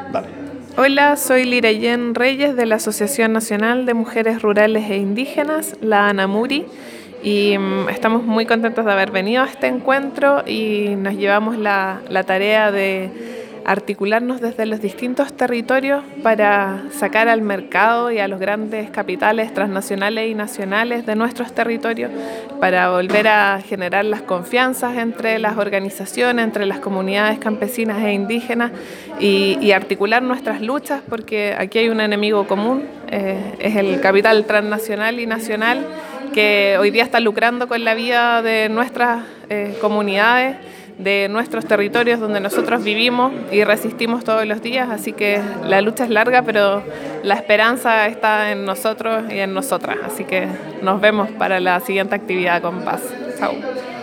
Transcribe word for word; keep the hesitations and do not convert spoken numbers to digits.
Dale. Hola, soy Lirayen Reyes de la Asociación Nacional de Mujeres Rurales e Indígenas, la ANAMURI, y mm, estamos muy contentos de haber venido a este encuentro y nos llevamos la, la tarea de articularnos desde los distintos territorios para sacar al mercado y a los grandes capitales transnacionales y nacionales de nuestros territorios, para volver a generar las confianzas entre las organizaciones, entre las comunidades campesinas e indígenas y, y articular nuestras luchas, porque aquí hay un enemigo común, eh, es el capital transnacional y nacional que hoy día está lucrando con la vida de nuestras eh, comunidades, de nuestros territorios donde nosotros vivimos y resistimos todos los días, así que la lucha es larga, pero la esperanza está en nosotros y en nosotras, así que nos vemos para la siguiente actividad con Paz. Chao.